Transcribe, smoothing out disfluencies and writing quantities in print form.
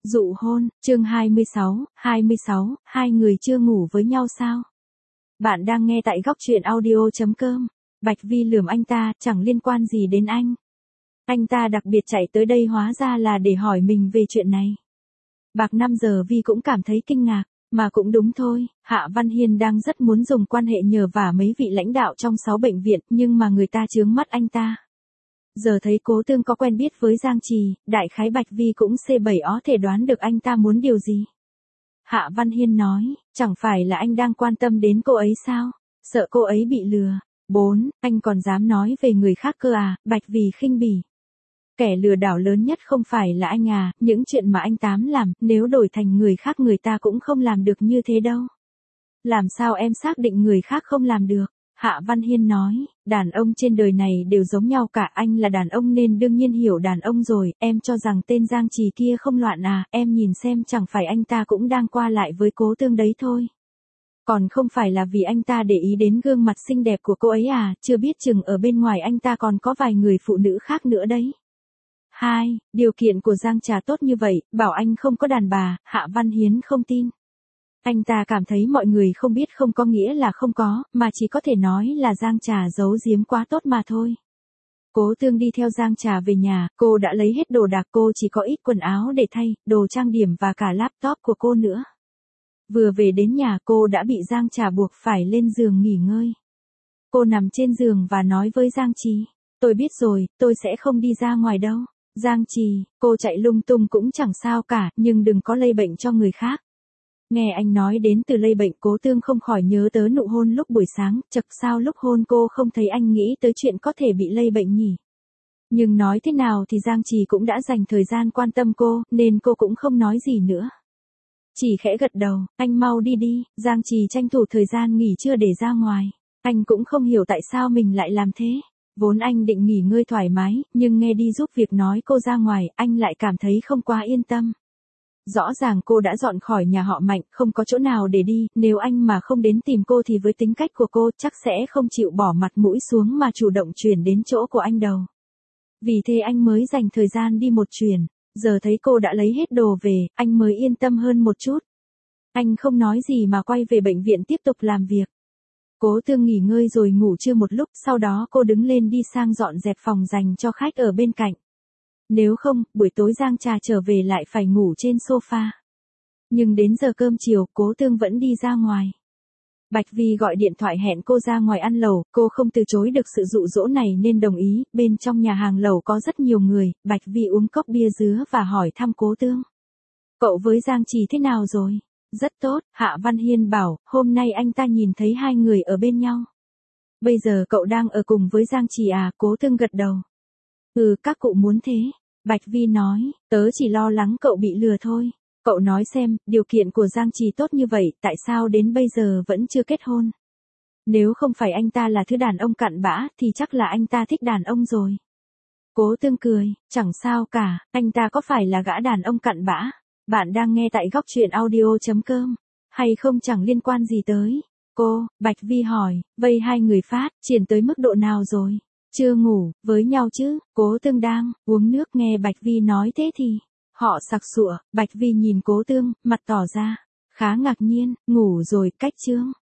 Dụ hôn, chương 26, hai người chưa ngủ với nhau sao? Bạn đang nghe tại góc truyện audio.com. Bạch Vi lườm anh ta, chẳng liên quan gì đến anh. Anh ta đặc biệt chạy tới đây hóa ra là để hỏi mình về chuyện này. Bạc 5 giờ Vi cũng cảm thấy kinh ngạc, mà cũng đúng thôi, Hạ Văn Hiên đang rất muốn dùng quan hệ nhờ vả mấy vị lãnh đạo trong 6 bệnh viện, nhưng mà người ta chướng mắt anh ta. Giờ thấy Cố Tương có quen biết với Giang Trì, đại khái Bạch Vi cũng C7 ó thể đoán được anh ta muốn điều gì. Hạ Văn Hiên nói, chẳng phải là anh đang quan tâm đến cô ấy sao? Sợ cô ấy bị lừa. 4. Anh còn dám nói về người khác cơ à? Bạch Vi khinh bỉ. Kẻ lừa đảo lớn nhất không phải là anh à, những chuyện mà anh Tám làm, nếu đổi thành người khác người ta cũng không làm được như thế đâu. Làm sao em xác định người khác không làm được? Hạ Văn Hiên nói, đàn ông trên đời này đều giống nhau cả, anh là đàn ông nên đương nhiên hiểu đàn ông rồi, em cho rằng tên Giang Trì kia không loạn à, em nhìn xem chẳng phải anh ta cũng đang qua lại với Cố Tương đấy thôi. Còn không phải là vì anh ta để ý đến gương mặt xinh đẹp của cô ấy à, chưa biết chừng ở bên ngoài anh ta còn có vài người phụ nữ khác nữa đấy. 2. Điều kiện của Giang Trà tốt như vậy, bảo anh không có đàn bà, Hạ Văn Hiến không tin. Anh ta cảm thấy mọi người không biết không có nghĩa là không có, mà chỉ có thể nói là Giang Trà giấu giếm quá tốt mà thôi. Cố Tương đi theo Giang Trà về nhà, cô đã lấy hết đồ đạc, cô chỉ có ít quần áo để thay, đồ trang điểm và cả laptop của cô nữa. Vừa về đến nhà cô đã bị Giang Trà buộc phải lên giường nghỉ ngơi. Cô nằm trên giường và nói với Giang Trì, tôi biết rồi, tôi sẽ không đi ra ngoài đâu. Giang Trì, cô chạy lung tung cũng chẳng sao cả, nhưng đừng có lây bệnh cho người khác. Nghe anh nói đến từ lây bệnh, Cố Tương không khỏi nhớ tới nụ hôn lúc buổi sáng, chật sao lúc hôn cô không thấy anh nghĩ tới chuyện có thể bị lây bệnh nhỉ. Nhưng nói thế nào thì Giang Trì cũng đã dành thời gian quan tâm cô, nên cô cũng không nói gì nữa. Chỉ khẽ gật đầu, anh mau đi đi, Giang Trì tranh thủ thời gian nghỉ trưa để ra ngoài. Anh cũng không hiểu tại sao mình lại làm thế. Vốn anh định nghỉ ngơi thoải mái, nhưng nghe đi giúp việc nói cô ra ngoài, anh lại cảm thấy không quá yên tâm. Rõ ràng cô đã dọn khỏi nhà họ Mạnh, không có chỗ nào để đi, nếu anh mà không đến tìm cô thì với tính cách của cô chắc sẽ không chịu bỏ mặt mũi xuống mà chủ động chuyển đến chỗ của anh đâu. Vì thế anh mới dành thời gian đi một chuyến, giờ thấy cô đã lấy hết đồ về, anh mới yên tâm hơn một chút. Anh không nói gì mà quay về bệnh viện tiếp tục làm việc. Cố Tương nghỉ ngơi rồi ngủ trưa một lúc, sau đó cô đứng lên đi sang dọn dẹp phòng dành cho khách ở bên cạnh. Nếu không, buổi tối Giang Trà trở về lại phải ngủ trên sofa. Nhưng đến giờ cơm chiều, Cố Tương vẫn đi ra ngoài. Bạch Vi gọi điện thoại hẹn cô ra ngoài ăn lẩu, cô không từ chối được sự dụ dỗ này nên đồng ý, bên trong nhà hàng lẩu có rất nhiều người, Bạch Vi uống cốc bia dứa và hỏi thăm Cố Tương. Cậu với Giang Trì thế nào rồi? Rất tốt, Hạ Văn Hiên bảo, hôm nay anh ta nhìn thấy hai người ở bên nhau. Bây giờ cậu đang ở cùng với Giang Trì à? Cố Tương gật đầu. Ừ, các cụ muốn thế. Bạch Vi nói, tớ chỉ lo lắng cậu bị lừa thôi. Cậu nói xem, điều kiện của Giang Trì tốt như vậy, tại sao đến bây giờ vẫn chưa kết hôn? Nếu không phải anh ta là thứ đàn ông cặn bã, thì chắc là anh ta thích đàn ông rồi. Cố Tương cười, chẳng sao cả, anh ta có phải là gã đàn ông cặn bã? Bạn đang nghe tại góc truyện audio.com, hay không chẳng liên quan gì tới. Cô, Bạch Vi hỏi, vây hai người phát, triển tới mức độ nào rồi? Chưa ngủ, với nhau chứ? Cố Tương đang uống nước, nghe Bạch Vi nói thế thì họ sặc sụa. Bạch Vi nhìn Cố Tương, mặt tỏ ra khá ngạc nhiên, ngủ rồi, cách chương.